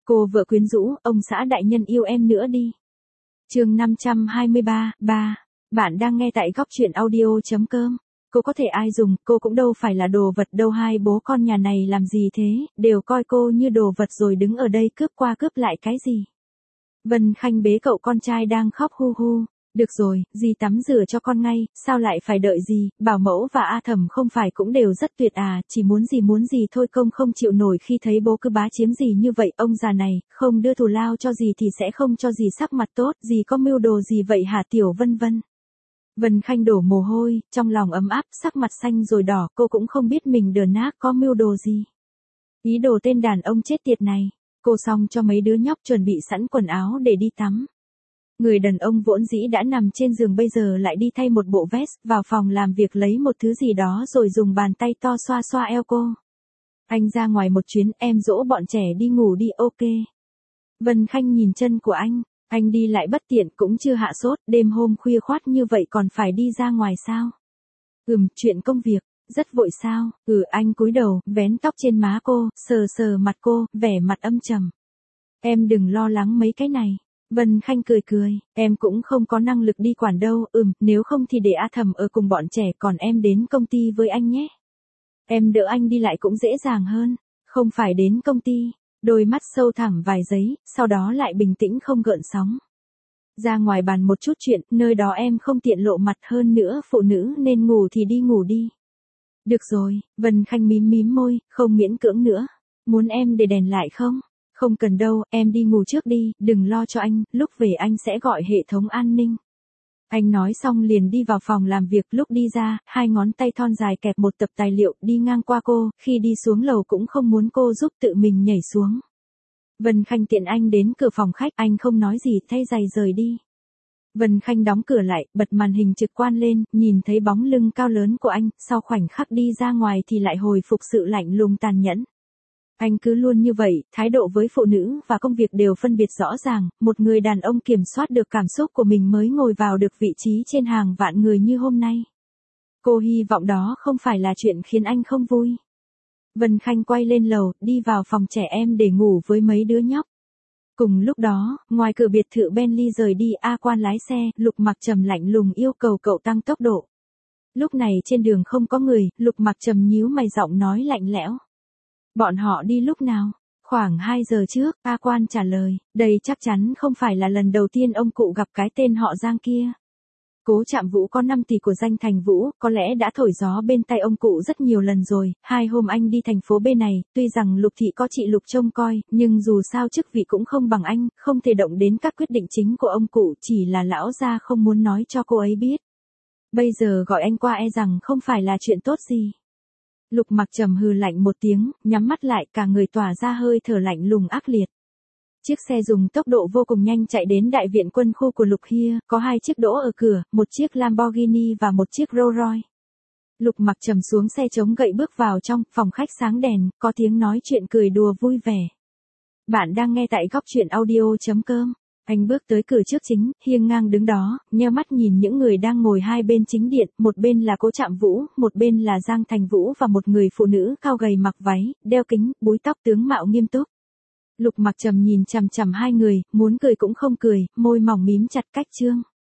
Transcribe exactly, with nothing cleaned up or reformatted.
Cô vợ quyến rũ, ông xã đại nhân yêu em nữa đi. Chương năm trăm hai mươi ba, ba. Bạn đang nghe tại góc truyện audio chấm com. Cô có thể ai dùng, cô cũng đâu phải là đồ vật đâu, hai bố con nhà này làm gì thế, đều coi cô như đồ vật rồi đứng ở đây cướp qua cướp lại cái gì. Vân Khanh bế cậu con trai đang khóc hu hu. Được rồi, dì tắm rửa cho con ngay, sao lại phải đợi gì, bảo mẫu và A Thẩm không phải cũng đều rất tuyệt à, chỉ muốn gì muốn gì thôi, công không chịu nổi khi thấy bố cứ bá chiếm gì như vậy, ông già này, không đưa thù lao cho dì thì sẽ không cho dì sắc mặt tốt, dì có mưu đồ gì vậy hả tiểu Vân Vân. Vân Khanh đổ mồ hôi, trong lòng ấm áp, sắc mặt xanh rồi đỏ, cô cũng không biết mình đờn ác có mưu đồ gì. Ý đồ tên đàn ông chết tiệt này, cô xong cho mấy đứa nhóc chuẩn bị sẵn quần áo để đi tắm. Người đàn ông vốn dĩ đã nằm trên giường bây giờ lại đi thay một bộ vest, vào phòng làm việc lấy một thứ gì đó rồi dùng bàn tay to xoa xoa eo cô. Anh ra ngoài một chuyến, em dỗ bọn trẻ đi ngủ đi, ok. Vân Khanh nhìn chân của anh, anh đi lại bất tiện cũng chưa hạ sốt, đêm hôm khuya khoắt như vậy còn phải đi ra ngoài sao? Ừm, chuyện công việc, rất vội sao? Ừ, anh cúi đầu, vén tóc trên má cô, sờ sờ mặt cô, vẻ mặt âm trầm. Em đừng lo lắng mấy cái này. Vân Khanh cười cười, em cũng không có năng lực đi quản đâu, ừm, nếu không thì để A Thẩm ở cùng bọn trẻ, còn em đến công ty với anh nhé. Em đỡ anh đi lại cũng dễ dàng hơn, không phải đến công ty. Đôi mắt sâu thẳm vài giây, sau đó lại bình tĩnh không gợn sóng. Ra ngoài bàn một chút chuyện, nơi đó em không tiện lộ mặt, hơn nữa phụ nữ nên ngủ thì đi ngủ đi. Được rồi, Vân Khanh mím mím môi, không miễn cưỡng nữa. Muốn em để đèn lại không? Không cần đâu, em đi ngủ trước đi, đừng lo cho anh, lúc về anh sẽ gọi hệ thống an ninh. Anh nói xong liền đi vào phòng làm việc, lúc đi ra, hai ngón tay thon dài kẹp một tập tài liệu đi ngang qua cô, khi đi xuống lầu cũng không muốn cô giúp, tự mình nhảy xuống. Vân Khanh tiện anh đến cửa phòng khách, anh không nói gì, thay giày rời đi. Vân Khanh đóng cửa lại, bật màn hình trực quan lên, nhìn thấy bóng lưng cao lớn của anh, sau khoảnh khắc đi ra ngoài thì lại hồi phục sự lạnh lùng tàn nhẫn. Anh cứ luôn như vậy, thái độ với phụ nữ và công việc đều phân biệt rõ ràng, một người đàn ông kiểm soát được cảm xúc của mình mới ngồi vào được vị trí trên hàng vạn người như hôm nay. Cô hy vọng đó không phải là chuyện khiến anh không vui. Vân Khanh quay lên lầu, đi vào phòng trẻ em để ngủ với mấy đứa nhóc. Cùng lúc đó, ngoài cửa biệt thự Bentley rời đi, A Quan lái xe, Lục Mặc Trầm lạnh lùng yêu cầu cậu tăng tốc độ. Lúc này trên đường không có người, Lục Mặc Trầm nhíu mày, giọng nói lạnh lẽo. Bọn họ đi lúc nào? Khoảng hai giờ trước, A Quan trả lời, đây chắc chắn không phải là lần đầu tiên ông cụ gặp cái tên họ Giang kia. Cố Trạm Vũ có năm tỷ của danh Thành Vũ, có lẽ đã thổi gió bên tai ông cụ rất nhiều lần rồi, hai hôm anh đi thành phố B này, tuy rằng Lục Thị có chị Lục trông coi, nhưng dù sao chức vị cũng không bằng anh, không thể động đến các quyết định chính của ông cụ, chỉ là lão gia không muốn nói cho cô ấy biết. Bây giờ gọi anh qua e rằng không phải là chuyện tốt gì. Lục Mặc Trầm hừ lạnh một tiếng, nhắm mắt lại, cả người tỏa ra hơi thở lạnh lùng ác liệt. Chiếc xe dùng tốc độ vô cùng nhanh chạy đến đại viện quân khu của Lục Hia, có hai chiếc đỗ ở cửa, một chiếc Lamborghini và một chiếc Rolls Royce. Lục Mặc Trầm xuống xe chống gậy bước vào trong, phòng khách sáng đèn, có tiếng nói chuyện cười đùa vui vẻ. Bạn đang nghe tại góc truyện audio chấm com. Anh bước tới cửa trước chính, hiêng ngang đứng đó, nheo mắt nhìn những người đang ngồi hai bên chính điện, một bên là Cố Trạm Vũ, một bên là Giang Thành Vũ và một người phụ nữ cao gầy mặc váy, đeo kính, búi tóc, tướng mạo nghiêm túc. Lục Mặc Trầm nhìn chằm chằm hai người, muốn cười cũng không cười, môi mỏng mím chặt cách trương.